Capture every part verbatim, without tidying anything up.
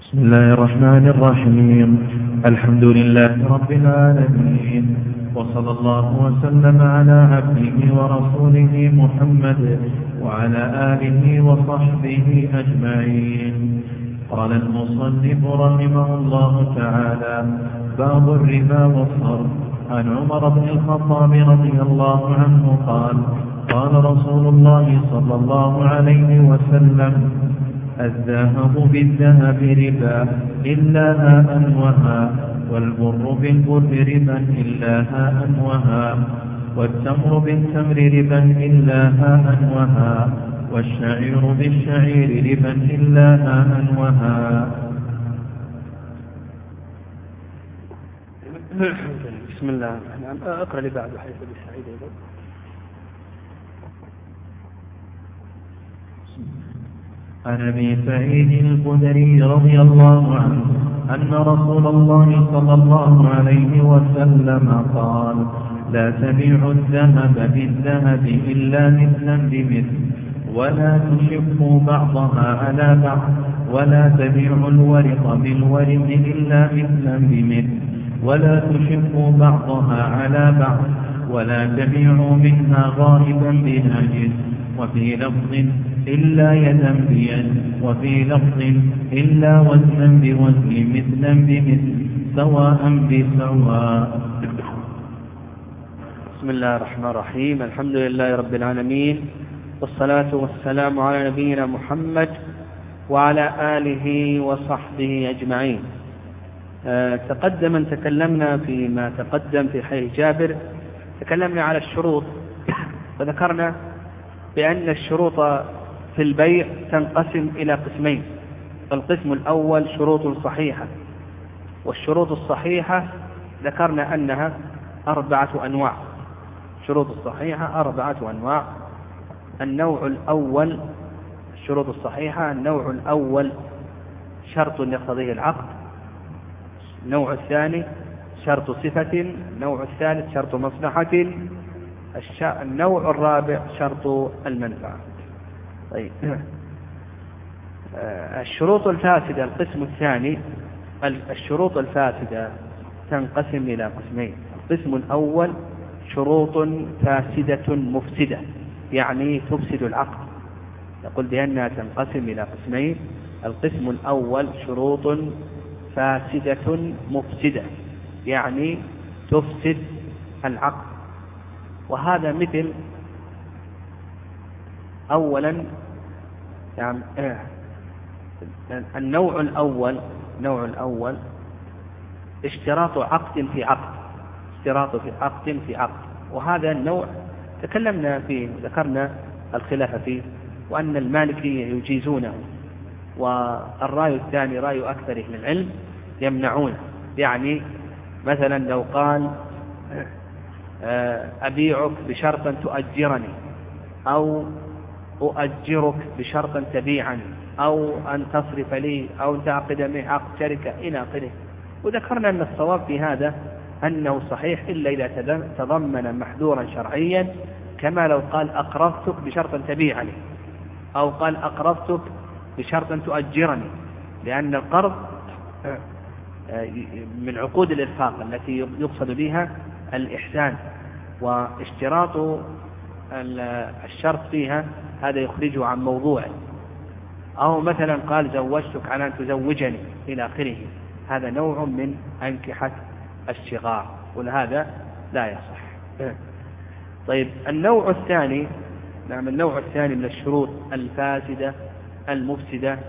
بسم الله الرحمن الرحيم. الحمد لله رب العالمين، وصلى الله وسلم على عبده ورسوله محمد وعلى آله وصحبه أجمعين. قال المصنف رحمه الله تعالى: باب الربا والصرف. عن عمر بن الخطاب رضي الله عنه قال: قال رسول الله صلى الله عليه وسلم: الذهب بالذهب ربا إلا هاء وهاء، والبر بالبر ربا إلا هاء وهاء، والتمر بالتمر ربا إلا هاء وهاء، والشعير بالشعير ربا إلا هاء وهاء. بسم الله. اقرأ لي بعد حديث أبي سعيد أيضا. عن أبي سعيد الخدري رضي الله عنه أن رسول الله صلى الله عليه وسلم قال: لا تبيعوا الذهب بالذهب إلا مثلا بمثل، ولا تشفوا بعضها على بعض، ولا تبيعوا الورق بالورق إلا مثلا بمثل، ولا تشفوا بعضها على بعض، ولا تبيعوا منها غائبا بناجس، وفي لفظ إلا يدا بيد، وفي لفظ إلا وزنا بوزن، مثلا بمثل، سواء بسواء. بسم الله الرحمن الرحيم. الحمد لله رب العالمين، والصلاة والسلام على نبينا محمد وعلى آله وصحبه أجمعين. أه تقدم أن تكلمنا فيما تقدم في حديث جابر، تكلمنا على الشروط، وذكرنا بأن الشروط في البيع تنقسم إلى قسمين. القسم الأول شروط صحيحة، والشروط الصحيحة ذكرنا أنها أربعة أنواع. الشروط الصحيحة أربعة أنواع. النوع الأول الشروط الصحيحة النوع الأول شرط يقتضيه العقد، النوع الثاني شرط صفة، النوع الثالث شرط مصلحة، النوع الرابع شرط المنفعة. طيب، الشروط الفاسدة القسم الثاني. الشروط الفاسدة تنقسم إلى قسمين. القسم الأول شروط فاسدة مفسدة، يعني تفسد العقد، يقول بأنها تنقسم إلى قسمين. القسم الأول شروط فاسدة مفسدة، يعني تفسد العقد، وهذا مثل أولا يعني النوع الأول النوع الأول اشتراط عقد في عقد اشتراط في عقد في عقد وهذا النوع تكلمنا فيه وذكرنا الخلاف فيه، وأن المالكية يجيزونه، والرأي الثاني رأي أكثر أهل العلم يمنعونه. يعني مثلا لو قال: أبيعك بشرط تؤجرني، أو أؤجرك بشرط تبيعني، أو أن تصرف لي، أو أن تعقد معي عقد شركة إلى آخره. وذكرنا أن الصواب في هذا أنه صحيح إلا إذا تضمن محذورا شرعيا، كما لو قال: أقرضتك بشرط تبيعني، أو قال: أقرضتك بشرط تؤجرني، لأن القرض من عقود الإرفاق التي يقصد بها الإحسان، واشتراط الشرط فيها هذا يخرجه عن موضوعه. أو مثلا قال: زوجتك على أن تزوجني إلى آخره، هذا نوع من أنكحة الشغار، ولهذا لا يصح. طيب، النوع الثاني نعم النوع الثاني من الشروط الفاسدة المفسدة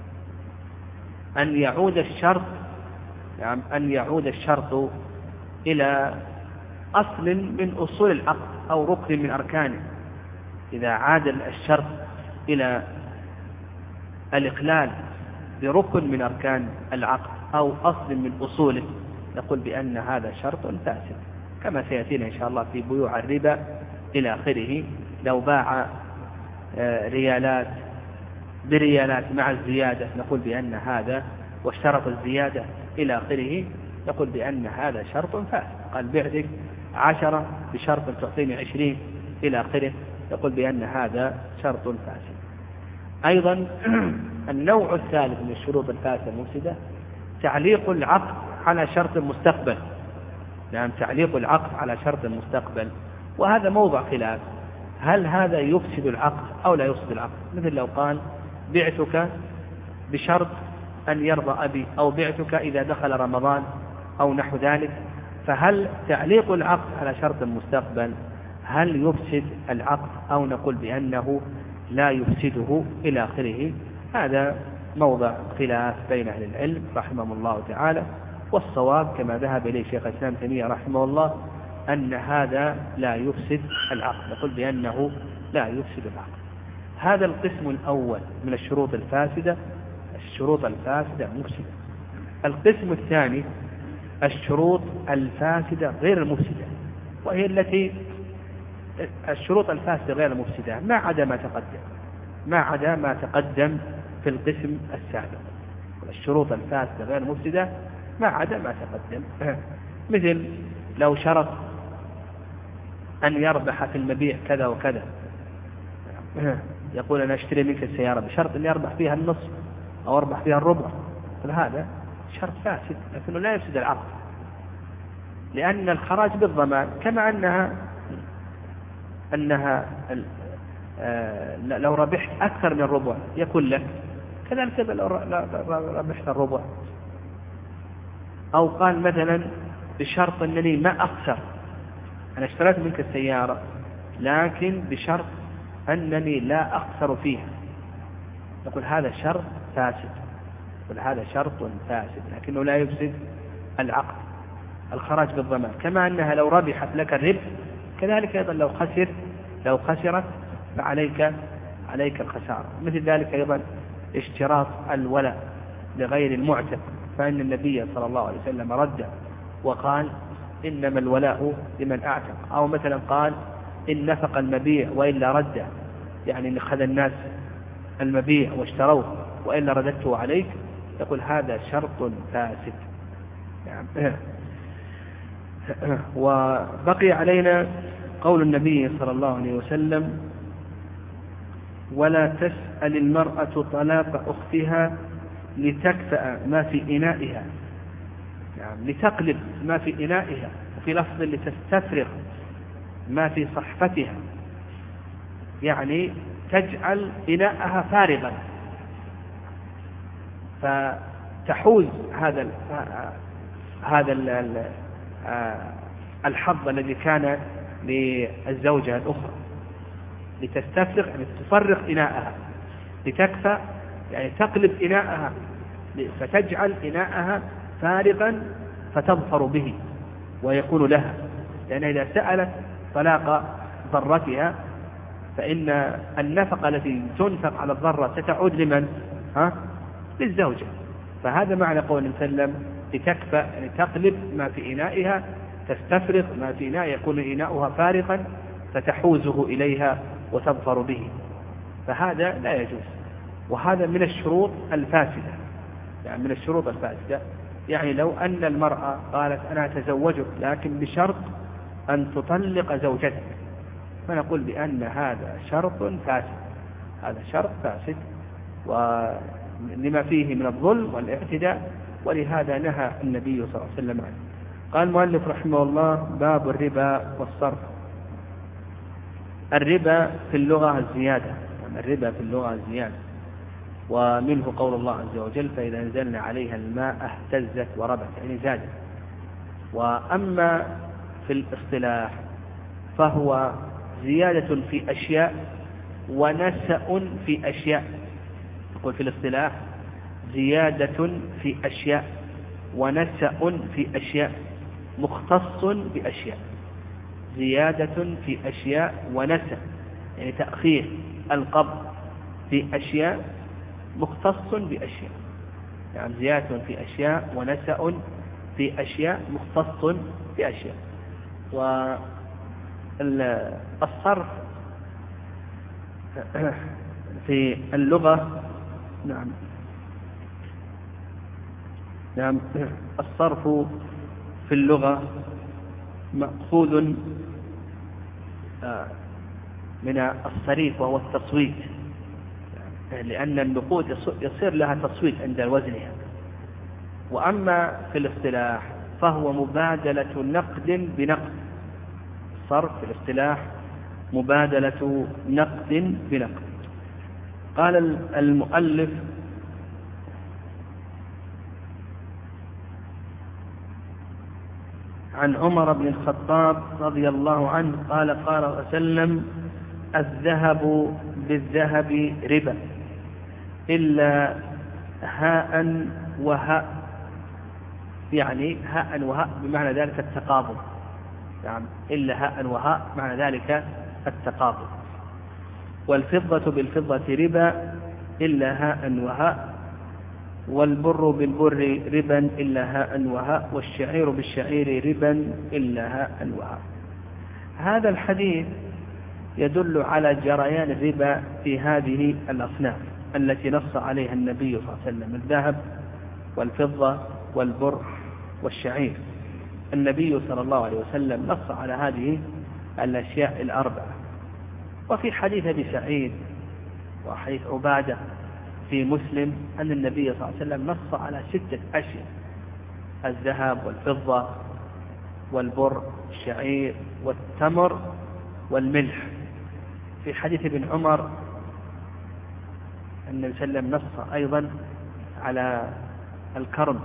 أن يعود الشرط نعم أن يعود الشرط إلى أصل من أصول العقد أو ركن من أركانه. إذا عاد الشرط إلى الإقلال بركن من أركان العقد أو أصل من أصوله، نقول بأن هذا شرط فاسد، كما سيأتينا إن شاء الله في بيوع الربا إلى آخره. لو باع ريالات بريالات مع الزيادة نقول بأن هذا، واشترط الزيادة إلى آخره، نقول بأن هذا شرط فاسد. قال: بعتك عشرة بشرط تعطيني عشرين إلى آخره، يقول بأن هذا شرط فاسد. أيضا النوع الثالث من الشروط الفاسدة المفسدة تعليق العقد على شرط مستقبل. نعم، تعليق العقد على شرط مستقبل، وهذا موضع خلاف، هل هذا يفسد العقد أو لا يفسد العقد؟ مثل لو قال بعتك بشرط أن يرضى أبي، أو بعتك إذا دخل رمضان، أو نحو ذلك، فهل تعليق العقد على شرط مستقبل هل يفسد العقد أو نقول بأنه لا يفسده إلى آخره؟ هذا موضع خلاف بين أهل العلم رحمهم الله تعالى، والصواب كما ذهب إليه شيخ الإسلام ابن تيمية رحمه الله أن هذا لا يفسد العقد، نقول بأنه لا يفسد العقد. هذا القسم الأول من الشروط الفاسدة، الشروط الفاسدة مفسدة. القسم الثاني الشروط الفاسدة غير المفسدة، وهي التي الشروط الفاسدة غير المفسدة ما عدا ما تقدم ما عدا ما تقدم في القسم السابق. الشروط الفاسدة غير المفسدة ما عدا ما تقدم، مثل لو شرط أن يربح في المبيع كذا وكذا، يقول أنا أشتري منك السيارة بشرط أن يربح فيها النصف أو أربح فيها الربع، فهذا شرط فاسد لكنه لا يفسد العقد، لأن الخراج بالضمان، كما أنها أنها لو ربحت أكثر من الربع يكون لك، كذلك لو ربحت الربع. أو قال مثلا بشرط أنني ما أخسر، أنا اشتريت منك السيارة لكن بشرط أنني لا أخسر فيها، نقول هذا شرط فاسد، نقول هذا شرط فاسد لكنه لا يفسد العقد. الخراج بالضمان، كما أنها لو ربحت لك الربح كذلك أيضا لو خسر لو خسرت فعليك عليك الخسارة. مثل ذلك أيضا اشتراط الولاء لغير المعتق، فإن النبي صلى الله عليه وسلم رد وقال إنما الولاء لمن أعتق، أو مثلا قال إن نفق المبيع وإلا رده، يعني إن أخذ الناس المبيع واشتروه وإلا رددته عليك، يقول هذا شرط فاسد. يعني وبقي علينا قول النبي صلى الله عليه وسلم ولا تسأل المرأة طلاق أختها لتكفأ ما في إنائها، يعني لتقلب ما في إنائها، وفي لفظ لتستفرغ ما في صحفتها، يعني تجعل إناءها فارغا فتحوز هذا ال هذا ال الحظ الذي كان للزوجة الأخرى. لتستفرغ يعني تفرغ إناءها، لتكفى يعني تقلب إناءها فتجعل إناءها فارغا فتظفر به ويكون لها، لأن إذا سألت طلاق ضرتها فإن النفقة التي تنفق على الضرة ستعود لمن؟ ها؟ للزوجة. فهذا معنى قول النبي صلى الله عليه وسلم لتكفى يعني تقلب ما في إنائها، تستفرغ ما في إناء يكون إناؤها فارغا فتحوزه إليها وتظفر به، فهذا لا يجوز. وهذا من الشروط الفاسدة، يعني من الشروط الفاسدة، يعني لو أن المرأة قالت أنا أتزوجك لكن بشرط أن تطلق زوجتك، فنقول بأن هذا شرط فاسد، هذا شرط فاسد ولما فيه من الظلم والاعتداء، ولهذا نهى النبي صلى الله عليه وسلم عنه. قال المؤلف رحمه الله باب الربا والصرف. الربا في اللغة الزيادة، يعني الربا في اللغة الزيادة، ومنه قول الله عز وجل فإذا نزلنا عليها الماء اهتزت وربت يعني زادت. وأما في الاصطلاح فهو زيادة في أشياء ونسأ في أشياء. يقول في الاصطلاح زيادة في أشياء ونسأ في أشياء مختص بأشياء. زيادة في أشياء ونسأ يعني تأخير القبض في أشياء مختص بأشياء، يعني زيادة في أشياء ونسأ في أشياء مختص بأشياء. والصرف في اللغة نعم نعم الصرف في اللغة مأخوذ من الصريف وهو التصويت، لأن النقود يصير لها تصويت عند وزنها. وأما في الاصطلاح فهو مبادلة نقد بنقد. الصرف في الاصطلاح مبادلة نقد بنقد. قال المؤلف: عن عمر بن الخطاب رضي الله عنه قال: قال صلى الله عليه وسلم: الذهب بالذهب ربا إلا هاء وهاء، يعني هاء وهاء بمعنى ذلك التقابض، يعني إلا هاء وهاء معنى ذلك التقابض. والفضة بالفضة ربا إلا هاء وهاء، والبر بالبر ربا إلا هاء وهاء، والشعير بالشعير ربا إلا هاء وهاء. هذا الحديث يدل على جريان الربا في هذه الأصناف التي نص عليها النبي صلى الله عليه وسلم: الذهب والفضة والبر والشعير. النبي صلى الله عليه وسلم نص على هذه الأشياء الأربعة. وفي حديث أبي سعيد وحديث عبادة في مسلم أن النبي صلى الله عليه وسلم نص على ستة أشياء: الذهب والفضة والبر والشعير والتمر والملح. في حديث ابن عمر النبي صلى الله عليه وسلم نص أيضا على الكرم.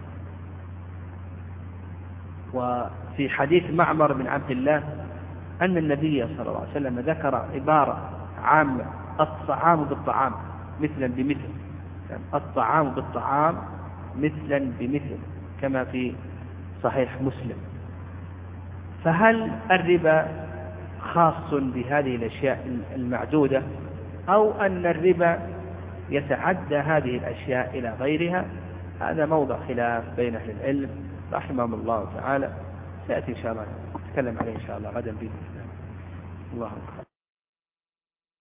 وفي حديث معمر بن عبد الله أن النبي صلى الله عليه وسلم ذكر عبارة عامة: الطعام بالطعام مثلا بمثل، يعني الطعام بالطعام مثلا بمثل، كما في صحيح مسلم. فهل الربا خاص بهذه الأشياء المعدودة، أو أن الربا يتعدى هذه الأشياء إلى غيرها؟ هذا موضع خلاف بين أهل العلم رحمهم الله تعالى. سيأتي إن شاء الله نتكلم عليه إن شاء الله غدا بإذن الله. الله أكبر.